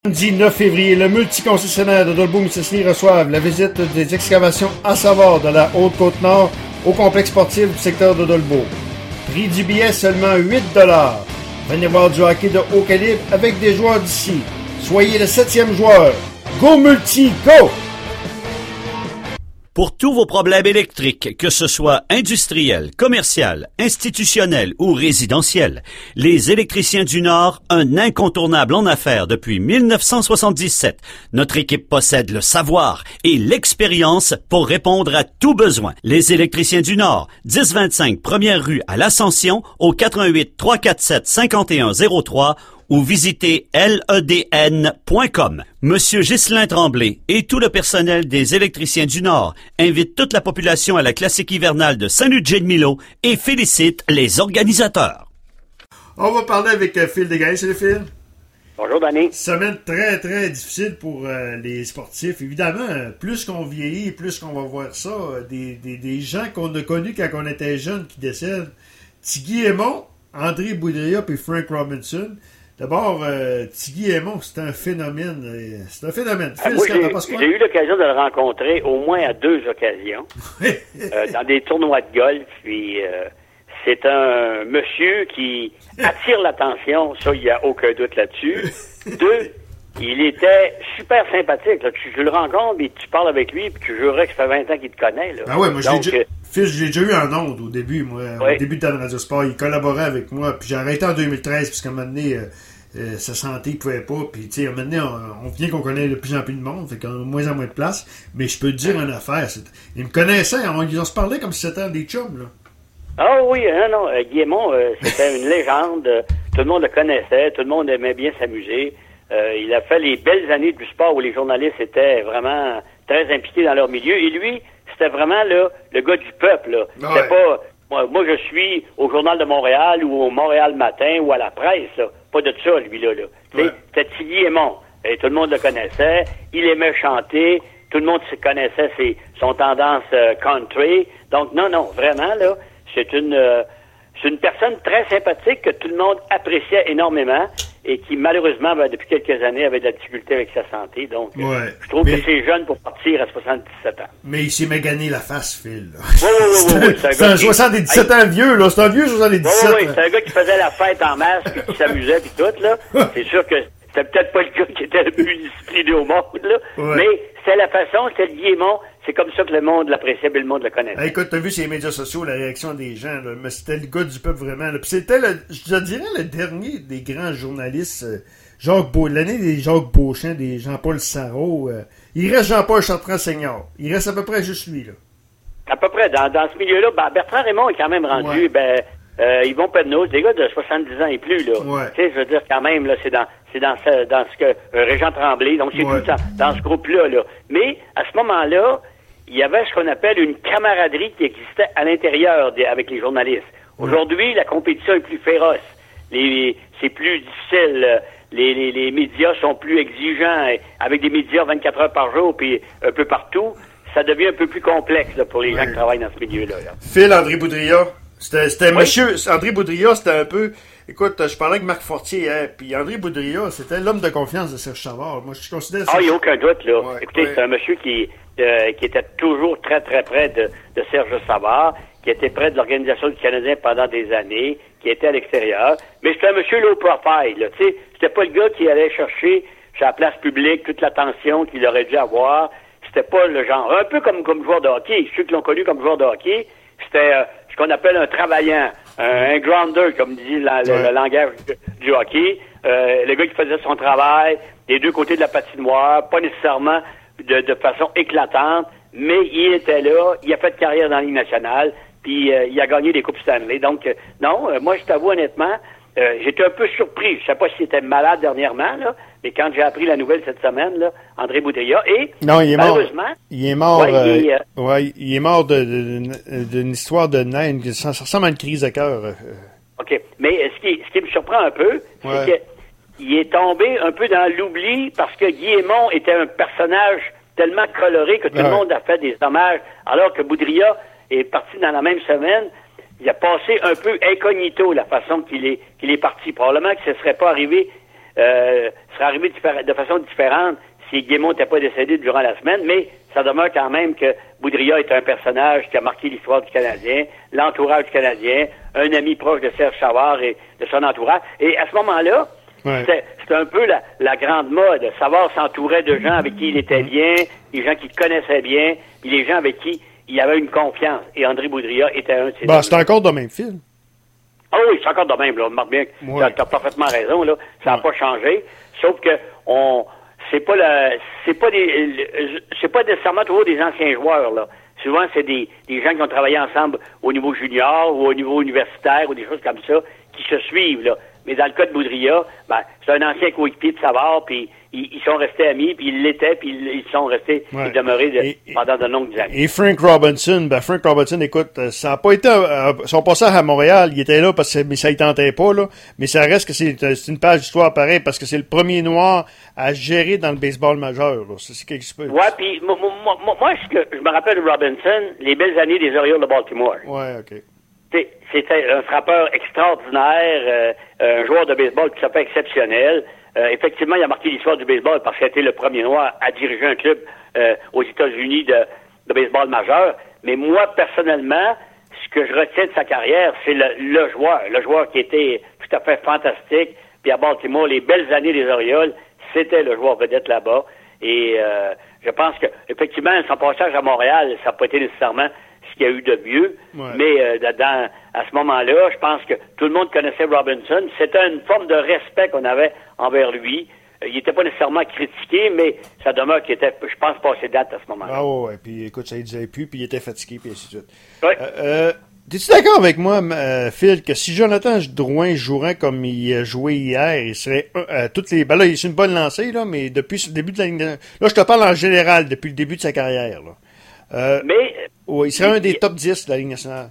Samedi 9 février, le multiconcessionnaire de Dolbeau-Mistassini reçoivent la visite des excavations à savoir de la Haute-Côte-Nord au complexe sportif du secteur de Dolbeau. Prix du billet seulement 8 $. Venez voir du hockey de haut calibre avec des joueurs d'ici. Soyez le 7e joueur. Go Multi, go! Pour tous vos problèmes électriques, que ce soit industriel, commercial, institutionnel ou résidentiel, les Électriciens du Nord, un incontournable en affaires depuis 1977. Notre équipe possède le savoir et l'expérience pour répondre à tout besoin. Les Électriciens du Nord, 1025 première rue à l'Ascension, au 88 347 5103 ou visitez ledn.com. Monsieur Ghislain Tremblay et tout le personnel des Électriciens du Nord invitent toute la population à la classique hivernale de Saint-Ludger-de-Milo et félicitent les organisateurs. On va parler avec Phil Desgaines. Salut Phil. Bonjour Danny. Semaine très très difficile pour les sportifs. Évidemment, plus qu'on vieillit, plus qu'on va voir ça. Des gens qu'on a connus quand on était jeunes qui décèdent. Tigui Aimon, André Boudria et Frank Robinson. D'abord, Tigui Aimon, c'est un phénomène. C'est un phénomène. Phil, moi, j'ai eu l'occasion de le rencontrer au moins à 2 occasions, dans des tournois de golf. Puis, c'est un monsieur qui attire l'attention, ça, il n'y a aucun doute là-dessus. 2, il était super sympathique. Là. Tu le rencontres, puis tu parles avec lui, puis tu jurerais que ça fait 20 ans qu'il te connaît. Là. Ah ouais, moi, Phil, je l'ai déjà eu en ondes au début, moi. Oui. Au début de Radio Sport, il collaborait avec moi. Puis j'ai arrêté en 2013, puisqu'à un moment donné, sa santé, il pouvait pas. Puis, tu sais, à un moment donné, on vient qu'on connaît de plus en plus de monde, fait qu'on a de moins en moins de place. Mais je peux te dire une affaire. Ils me connaissaient, on se parlait comme si c'était des chums, là. Ah oui, non, Guy Aimon, c'était une légende. Tout le monde le connaissait, tout le monde aimait bien s'amuser. Il a fait les belles années du sport où les journalistes étaient vraiment très impliqués dans leur milieu. Et lui, c'était vraiment là, le gars du peuple. Là. Ouais. C'était pas... Moi, je suis au Journal de Montréal ou au Montréal Matin ou à la presse. Là. Pas de ça, lui, là. Ouais. C'était Tigui Aimon. Et tout le monde le connaissait. Il aimait chanter. Tout le monde se connaissait son tendance country. Donc, non, vraiment, là, c'est une personne très sympathique que tout le monde appréciait énormément et qui, malheureusement, depuis quelques années, avait de la difficulté avec sa santé. Donc, je trouve que c'est jeune pour partir à 77 ans. Mais il s'est magané la face, Phil. Oui. C'est un 77 ans vieux, là. C'est un vieux 77 ans. Oui, c'est un gars qui faisait la fête en masse, puis qui s'amusait, puis tout, là. C'est sûr que c'était peut-être pas le gars qui était le plus discipliné au monde, là. Ouais. Mais c'était la façon, c'était le Guy Aimon. C'est comme ça que le monde l'appréciait, mais le monde le connaissait. Écoute, t'as vu sur les médias sociaux la réaction des gens, là, mais c'était le gars du peuple vraiment. Là. Puis c'était, je te dirais, le dernier des grands journalistes, l'année des Jacques Beauchamp, des Jean-Paul Sarrault. Il reste Jean-Paul Chartrand-Senior. Il reste à peu près juste lui, là. À peu près. Dans ce milieu-là, Bertrand Raymond est quand même rendu, Yvon Penneau, des gars de 70 ans et plus, là. Ouais. Tu sais, je veux dire, quand même, là, c'est dans ce que Régent Tremblay, donc c'est tout dans ce groupe-là, là. Mais, à ce moment-là, il y avait ce qu'on appelle une camaraderie qui existait à l'intérieur avec les journalistes. Aujourd'hui, la compétition est plus féroce. C'est plus difficile. Les médias sont plus exigeants. Avec des médias 24 heures par jour, puis un peu partout, ça devient un peu plus complexe là, pour les gens qui travaillent dans ce milieu-là. Là. Phil, André Boudria. C'était monsieur... André Boudria, c'était un peu... Écoute, je parlais avec Marc Fortier hier, puis André Boudria, c'était l'homme de confiance de Serge Savard. Moi, je considère ça... il n'y a aucun doute, là. Ouais, écoutez, c'est un monsieur qui était toujours très, très près de Serge Savard, qui était près de l'Organisation du Canadien pendant des années, qui était à l'extérieur. Mais c'était un monsieur low profile, là. Tu sais, c'était pas le gars qui allait chercher sur la place publique toute l'attention qu'il aurait dû avoir. C'était pas le genre... Un peu comme joueur de hockey. Ceux qui l'ont connu comme joueur de hockey, c'était ce qu'on appelle un travaillant. Un grounder, comme dit le langage du hockey. Le gars qui faisait son travail des deux côtés de la patinoire, pas nécessairement de façon éclatante, mais il était là, il a fait carrière dans la Ligue nationale, puis il a gagné des Coupes Stanley. Donc, moi, je t'avoue honnêtement, j'étais un peu surpris. Je sais pas s'il était malade dernièrement, là, mais quand j'ai appris la nouvelle cette semaine, là, André Boudria, non, il est malheureusement... Il est mort, il est mort d'une histoire de naine, ça ressemble à une crise de cœur. OK. Mais ce qui me surprend un peu, c'est qu'il est tombé un peu dans l'oubli parce que Guy Aimon était un personnage tellement coloré que tout le monde a fait des hommages, alors que Boudria est parti dans la même semaine. Il a passé un peu incognito la façon qu'il est parti. Probablement que ce ne serait pas arrivé serait arrivé de façon différente si Guillemot n'était pas décédé durant la semaine, mais ça demeure quand même que Boudria est un personnage qui a marqué l'histoire du Canadien, l'entourage du Canadien, un ami proche de Serge Savard et de son entourage. Et à ce moment-là, c'était un peu la grande mode. Savard s'entourait de gens avec qui il était bien, des gens qu'il connaissait bien, et les gens avec qui il avait une confiance. Et André Boudria était un de ces c'est encore de même fil. Ah oui, c'est encore de même, là. Remarque bien, t'as parfaitement raison, là. Ça n'a pas changé. Sauf que c'est pas nécessairement toujours des anciens joueurs, là. Souvent, c'est des gens qui ont travaillé ensemble au niveau junior ou au niveau universitaire ou des choses comme ça qui se suivent, là. Mais dans le cas de Boudria, c'est un ancien coéquipier de Savard, puis ils sont restés amis, puis ils l'étaient, puis ils sont restés demeurés pendant de longues années. Et Frank Robinson, écoute, ça n'a pas été son passage à Montréal, il était là mais ça ne tentait pas, là. Mais ça reste que c'est une page d'histoire pareille, parce que c'est le premier noir à gérer dans le baseball majeur, là. C'est quelque chose. Ouais, puis moi, je me rappelle de Robinson, les belles années des Orioles de Baltimore. Ouais, OK. C'était un frappeur extraordinaire, un joueur de baseball tout à fait exceptionnel. Effectivement, il a marqué l'histoire du baseball parce qu'il a été le premier noir à diriger un club aux États-Unis de baseball majeur. Mais moi, personnellement, ce que je retiens de sa carrière, c'est le joueur qui était tout à fait fantastique. Puis à Baltimore, les belles années des Orioles, c'était le joueur vedette là-bas. Et je pense que effectivement, son passage à Montréal, ça n'a pas été nécessairement ce qu'il y a eu de mieux. Ouais. Mais à ce moment-là, je pense que tout le monde connaissait Robinson. C'était une forme de respect qu'on avait envers lui. Il n'était pas nécessairement critiqué, mais ça demeure qu'il était, je pense, passé date à ce moment-là. Ah ouais, puis écoute, ça ne disait plus, puis il était fatigué, puis ainsi de suite. Ouais. T'es-tu d'accord avec moi, Phil, que si Jonathan Drouin jouerait comme il a joué hier, il serait toutes les... Ben là, c'est une bonne lancée, là, mais depuis le début de la ligne... Là, je te parle en général, depuis le début de sa carrière, là. Mais... Ouais, il serait un des top 10 de la Ligue nationale.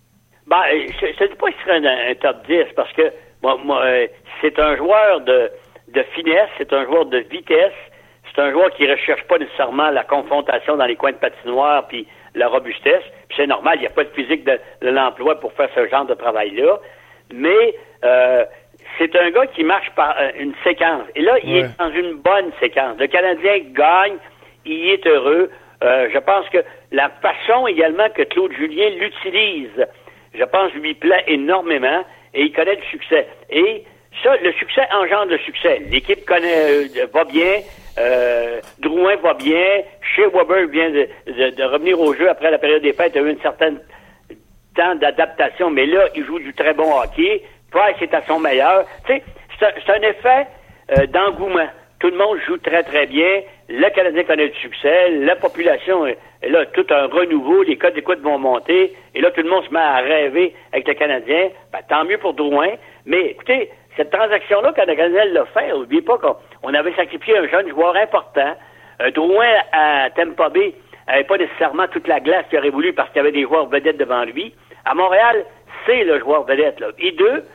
Je ne dis pas qu'il serait un top 10, parce que c'est un joueur de finesse, c'est un joueur de vitesse, c'est un joueur qui ne recherche pas nécessairement la confrontation dans les coins de patinoire puis la robustesse. Puis c'est normal, il n'y a pas de physique de l'emploi pour faire ce genre de travail-là. Mais c'est un gars qui marche par une séquence. Et là, il est dans une bonne séquence. Le Canadien gagne, il est heureux. Je pense que la façon également que Claude Julien l'utilise, je pense, lui plaît énormément et il connaît le succès. Et ça, le succès engendre le succès. L'équipe va bien, Drouin va bien, Shea Weber vient de revenir au jeu après la période des fêtes, il a eu un certain temps d'adaptation, mais là, il joue du très bon hockey. Price est à son meilleur. Tu sais, c'est un effet d'engouement. Tout le monde joue très, très bien. Le Canadien connaît le succès. La population est là, tout un renouveau. Les codes d'écoute vont monter. Et là, tout le monde se met à rêver avec le Canadien. Tant mieux pour Drouin. Mais écoutez, cette transaction-là, quand le Canadien l'a fait, n'oubliez pas qu'on avait sacrifié un jeune joueur important. Drouin, à Tampa Bay, n'avait pas nécessairement toute la glace qu'il aurait voulu parce qu'il y avait des joueurs vedettes devant lui. À Montréal, c'est le joueur vedette, là. Et deux,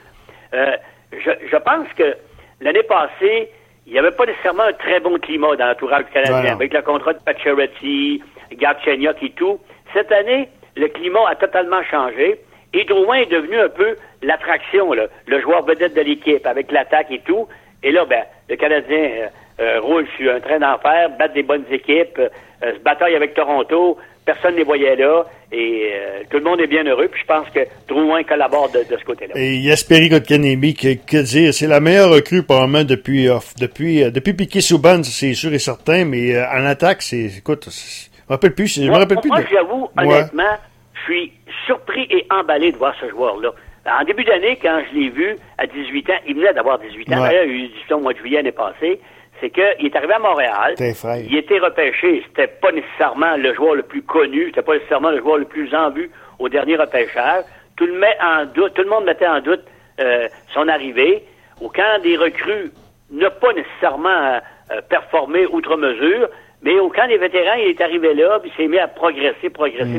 je pense que l'année passée, il n'y avait pas nécessairement un très bon climat dans l'entourage du Canadien, avec le contrat de Pacioretty, Galchenyuk et tout. Cette année, le climat a totalement changé et Drouin est devenu un peu l'attraction, là, le joueur vedette de l'équipe, avec l'attaque et tout. Et là, le Canadien roule sur un train d'enfer, bat des bonnes équipes, se bataille avec Toronto, personne ne les voyait là, et tout le monde est bien heureux, puis je pense que Drouin collabore de ce côté-là. Et Jesperi Kotkaniemi, que dire, c'est la meilleure recrue probablement depuis Piquet Subban, c'est sûr et certain, mais en attaque, écoute, je me rappelle plus. Moi, j'avoue, honnêtement, je suis surpris et emballé de voir ce joueur-là. En début d'année, quand je l'ai vu à 18 ans, il venait d'avoir 18 ans, d'ailleurs, il a eu 18 ans au mois de juillet l'année passée, c'est qu'il est arrivé à Montréal, il était repêché, c'était pas nécessairement le joueur le plus connu, c'était pas nécessairement le joueur le plus en vue au dernier repêchage. Tout le monde mettait en doute son arrivée. Au camp des recrues, n'a pas nécessairement performé outre mesure, mais au camp des vétérans, il est arrivé là, puis il s'est mis à progresser.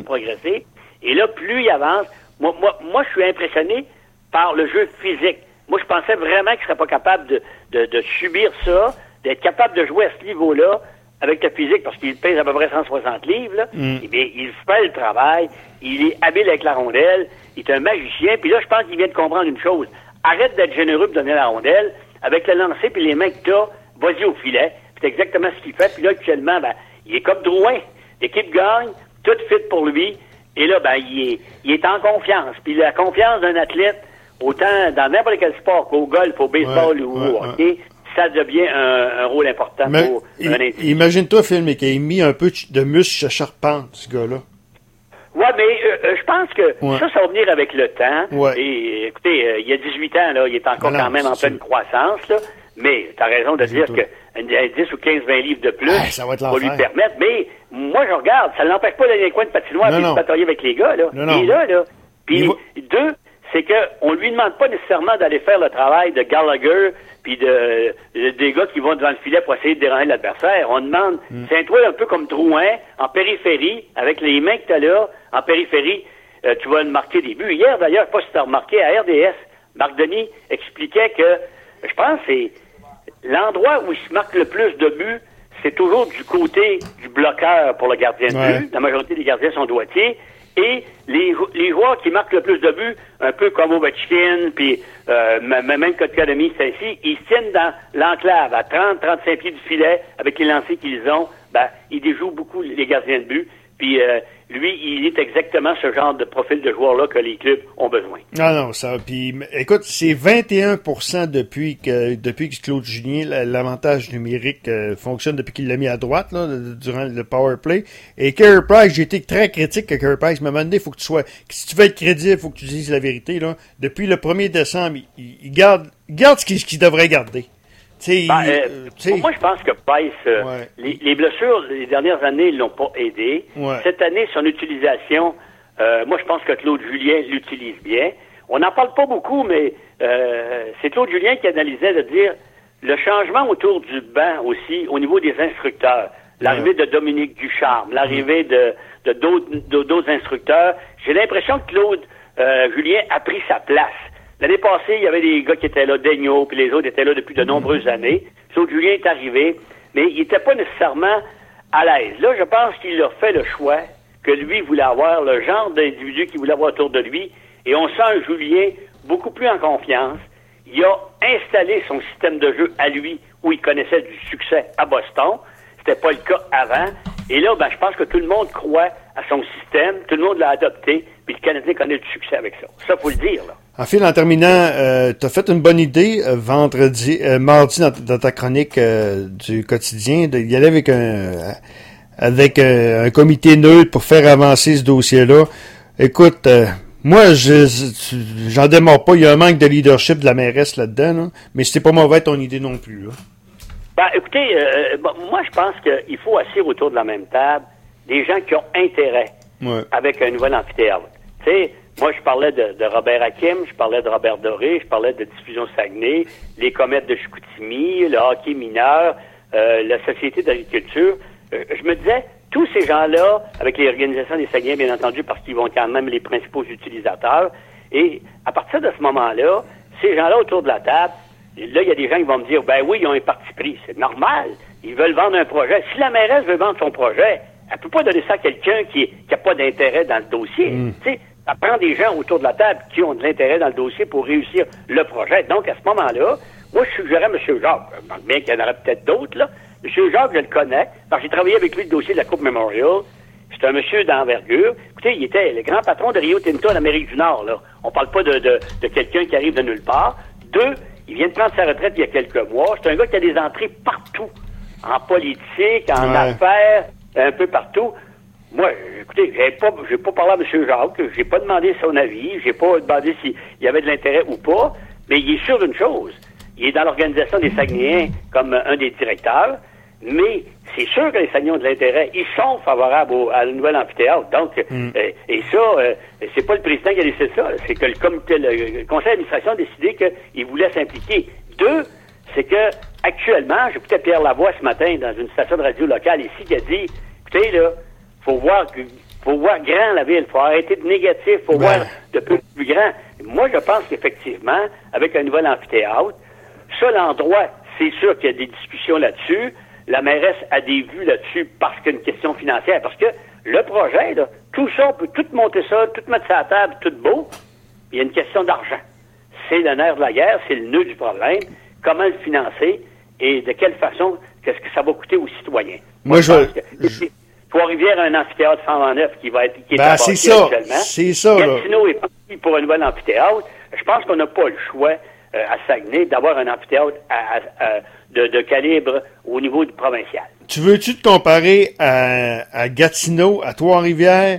Et là, plus il avance, moi, je suis impressionné par le jeu physique. Moi, je pensais vraiment qu'il serait pas capable de subir ça, d'être capable de jouer à ce niveau-là avec le physique, parce qu'il pèse à peu près 160 livres, là. Eh bien, il fait le travail, il est habile avec la rondelle, il est un magicien, puis là, je pense qu'il vient de comprendre une chose. Arrête d'être généreux pour donner la rondelle, avec le lancer puis les mains que t'as, vas-y au filet. C'est exactement ce qu'il fait. Puis là, actuellement, il est comme Drouin. L'équipe gagne, tout fit pour lui. Et là, il est en confiance. Puis la confiance d'un athlète, autant dans n'importe quel sport, qu'au golf, au baseball ou au hockey, ça devient un rôle important pour un individu. Imagine-toi, Phil, qu'il ait mis un peu de muscle à charpente, ce gars-là. Ouais, mais je pense que ça va venir avec le temps. Ouais. Et écoutez, il y a 18 ans, là, il est encore quand même en pleine croissance, là. Mais t'as raison de dire que 10 ou 15-20 livres de plus ça va lui permettre. Mais moi, je regarde, ça ne l'empêche pas d'aller dans les coins de patinoire et de batailler avec les gars, là. Il est là. Puis, deux, c'est qu'on lui demande pas nécessairement d'aller faire le travail de Gallagher puis des gars qui vont devant le filet pour essayer de déranger l'adversaire. On demande, tiens-toi un peu comme Drouin, en périphérie, avec les mains que tu as là, en périphérie, tu vas marquer des buts. Hier, d'ailleurs, je sais pas si tu as remarqué, à RDS, Marc Denis expliquait que, je pense, c'est l'endroit où il se marque le plus de buts, c'est toujours du côté du bloqueur pour le gardien de but. La majorité des gardiens sont droitiers. Et les joueurs qui marquent le plus de buts, un peu comme Ovechkin, puis même Kotkaniemi, c'est ici, ils se tiennent dans l'enclave à 30-35 pieds du filet avec les lancers qu'ils ont. Ils déjouent beaucoup les gardiens de but. Puis lui, il est exactement ce genre de profil de joueur-là que les clubs ont besoin. Non, ça. Puis écoute, c'est 21% depuis que Claude Julien, l'avantage numérique fonctionne depuis qu'il l'a mis à droite là, durant le power play. Et Carey Price, j'ai été très critique à Carey Price. Mais à un moment donné, faut que si tu veux être crédible, faut que tu dises la vérité. Là. Depuis le 1er décembre, il garde ce qu'il devrait garder. Moi, je pense que Price, les blessures les dernières années, ils l'ont pas aidé. Cette année, son utilisation, moi, je pense que Claude Julien l'utilise bien. On n'en parle pas beaucoup, mais c'est Claude Julien qui analysait de dire le changement autour du banc aussi, au niveau des instructeurs. L'arrivée de Dominique Ducharme, l'arrivée de d'autres instructeurs. J'ai l'impression que Claude Julien a pris sa place. L'année passée, il y avait des gars qui étaient là, Daigneault, puis les autres étaient là depuis de nombreuses années. Claude Julien est arrivé, mais il n'était pas nécessairement à l'aise. Là, je pense qu'il a fait le choix que lui voulait avoir, le genre d'individu qu'il voulait avoir autour de lui, et on sent un Julien beaucoup plus en confiance. Il a installé son système de jeu à lui, où il connaissait du succès à Boston. C'était pas le cas avant. Et là, je pense que tout le monde croit à son système, tout le monde l'a adopté, puis le Canadien connaît du succès avec ça. Ça, faut le dire, là. En fait, en terminant, tu as fait une bonne idée mardi dans ta chronique du quotidien d'y aller avec un comité neutre pour faire avancer ce dossier-là. Écoute, moi, j'en démords pas. Il y a un manque de leadership de la mairesse là-dedans, là, mais c'était pas mauvais ton idée non plus. Là. Écoutez, moi, je pense qu'il faut asseoir autour de la même table des gens qui ont intérêt avec un nouvel amphithéâtre. Tu sais, moi, je parlais de Robert Hakim, je parlais de Robert Doré, je parlais de Diffusion Saguenay, les Comètes de Chicoutimi, le hockey mineur, la Société d'agriculture. Je me disais, tous ces gens-là, avec les organisations des Saguenay, bien entendu, parce qu'ils vont quand même les principaux utilisateurs, et à partir de ce moment-là, ces gens-là autour de la table, là, il y a des gens qui vont me dire, oui, ils ont un parti pris. C'est normal. Ils veulent vendre un projet. Si la mairesse veut vendre son projet, elle peut pas donner ça à quelqu'un qui a pas d'intérêt dans le dossier. Tu sais, ça prend des gens autour de la table qui ont de l'intérêt dans le dossier pour réussir le projet. Donc, à ce moment-là, moi, je suggérais à M. Jacques, bien qu'il y en aurait peut-être d'autres, là. M. Jacques, je le connais, parce que j'ai travaillé avec lui le dossier de la Coupe Memorial. C'est un monsieur d'envergure. Écoutez, il était le grand patron de Rio Tinto en Amérique du Nord, là. On parle pas de quelqu'un qui arrive de nulle part. Deux, il vient de prendre sa retraite il y a quelques mois. C'est un gars qui a des entrées partout. En politique, en affaires, un peu partout. Moi, écoutez, j'ai pas parlé à M. Jacques, j'ai pas demandé son avis, j'ai pas demandé s'il y avait de l'intérêt ou pas, mais il est sûr d'une chose. Il est dans l'organisation des Saguenayens comme un des directeurs, mais c'est sûr que les Saguenayens ont de l'intérêt. Ils sont favorables à la nouvelle amphithéâtre. Donc, et ça, c'est pas le président qui a décidé ça, c'est que le conseil d'administration a décidé qu'il voulait s'impliquer. Deux, c'est que actuellement, j'écoutais Pierre Lavoie ce matin dans une station de radio locale ici qui a dit, écoutez, là, faut voir grand la ville, faut arrêter de négatif, faut voir de plus grand. Moi, je pense qu'effectivement, avec un nouvel amphithéâtre, ça, l'endroit, c'est sûr qu'il y a des discussions là-dessus. La mairesse a des vues là-dessus parce qu'il y a une question financière. Parce que le projet, là, tout ça, on peut tout monter ça, tout mettre ça à la table, tout beau. Il y a une question d'argent. C'est le nerf de la guerre, c'est le nœud du problème. comment le financer et de quelle façon, qu'est-ce que ça va coûter aux citoyens. Trois-Rivières a un amphithéâtre 109 qui est c'est ça, actuellement. C'est ça, là. Gatineau est parti pour un nouvel amphithéâtre. Je pense qu'on n'a pas le choix à Saguenay d'avoir un amphithéâtre de calibre au niveau du provincial. Tu veux-tu te comparer à Gatineau, à Trois-Rivières,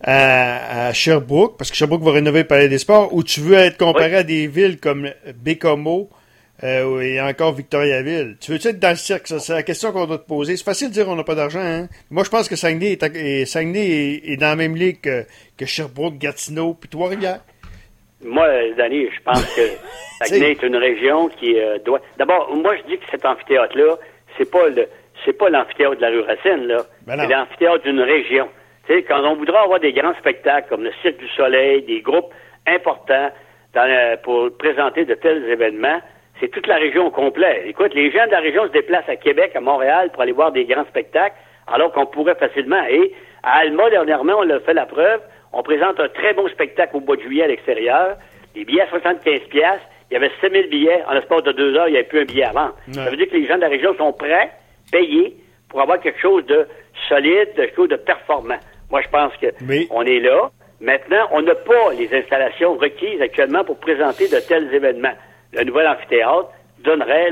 à Sherbrooke, parce que Sherbrooke va rénover le Palais des Sports, ou tu veux être comparé à des villes comme Bécomo et encore Victoriaville? Tu veux-tu être dans le cirque? Ça, c'est la question qu'on doit te poser. C'est facile de dire qu'on n'a pas d'argent, hein? Moi, je pense que Saguenay est dans la même ligue que Sherbrooke, Gatineau, puis Trois-Rivières. Moi, Danny, je pense que Saguenay est une région qui doit... D'abord, moi, je dis que cet amphithéâtre-là, c'est pas l'amphithéâtre de la rue Racine, là. C'est l'amphithéâtre d'une région. Tu sais, quand on voudra avoir des grands spectacles comme le Cirque du Soleil, des groupes importants pour présenter de tels événements, c'est toute la région au complet. Écoute, les gens de la région se déplacent à Québec, à Montréal, pour aller voir des grands spectacles, alors qu'on pourrait facilement. Et à Alma, dernièrement, on a fait la preuve. On présente un très bon spectacle au mois de juillet à l'extérieur. Les billets à 75$. Il y avait 7000 billets. En l'espace de 2 heures, il n'y avait plus un billet avant. Ouais. Ça veut dire que les gens de la région sont prêts, payés, pour avoir quelque chose de solide, quelque chose de performant. Moi, je pense que on est là. Maintenant, on n'a pas les installations requises actuellement pour présenter de tels événements. Le nouvel amphithéâtre donnerait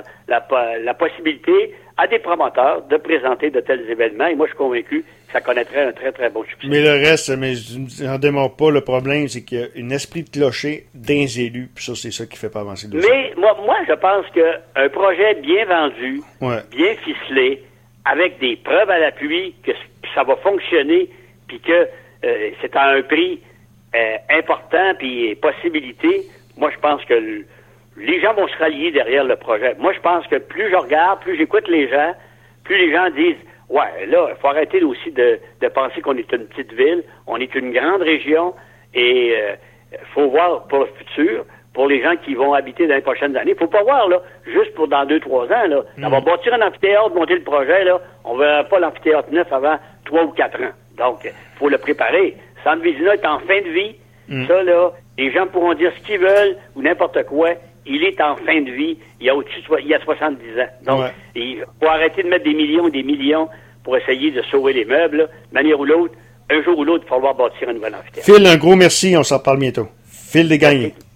la possibilité à des promoteurs de présenter de tels événements. Et moi, je suis convaincu que ça connaîtrait un très, très bon succès. Mais le reste, je n'en démords pas. Le problème, c'est qu'il y a un esprit de clocher des élus. Puis ça, c'est ça qui fait pas avancer le dossier. Mais moi, je pense qu'un projet bien vendu, bien ficelé, avec des preuves à l'appui que ça va fonctionner, puis que c'est à un prix important, puis possibilité, moi, je pense que les gens vont se rallier derrière le projet. Moi, je pense que plus je regarde, plus j'écoute les gens, plus les gens disent « Ouais, là, il faut arrêter aussi de penser qu'on est une petite ville, on est une grande région, et faut voir pour le futur, pour les gens qui vont habiter dans les prochaines années. Faut pas voir, là, juste pour dans 2-3 ans, là. On va bâtir un amphithéâtre, monter le projet, là, on verra pas l'amphithéâtre neuf avant 3 ou 4 ans. Donc, faut le préparer. Centre Vézina est en fin de vie. Ça, là, les gens pourront dire ce qu'ils veulent ou n'importe quoi. Il est en fin de vie. Il y a 70 ans. Donc, il faut arrêter de mettre des millions et des millions pour essayer de sauver les meubles. Là. De manière ou l'autre, un jour ou l'autre, il va falloir bâtir un nouvel amphithéâtre. Phil, un gros merci. On s'en reparle bientôt. Phil Desgagnés.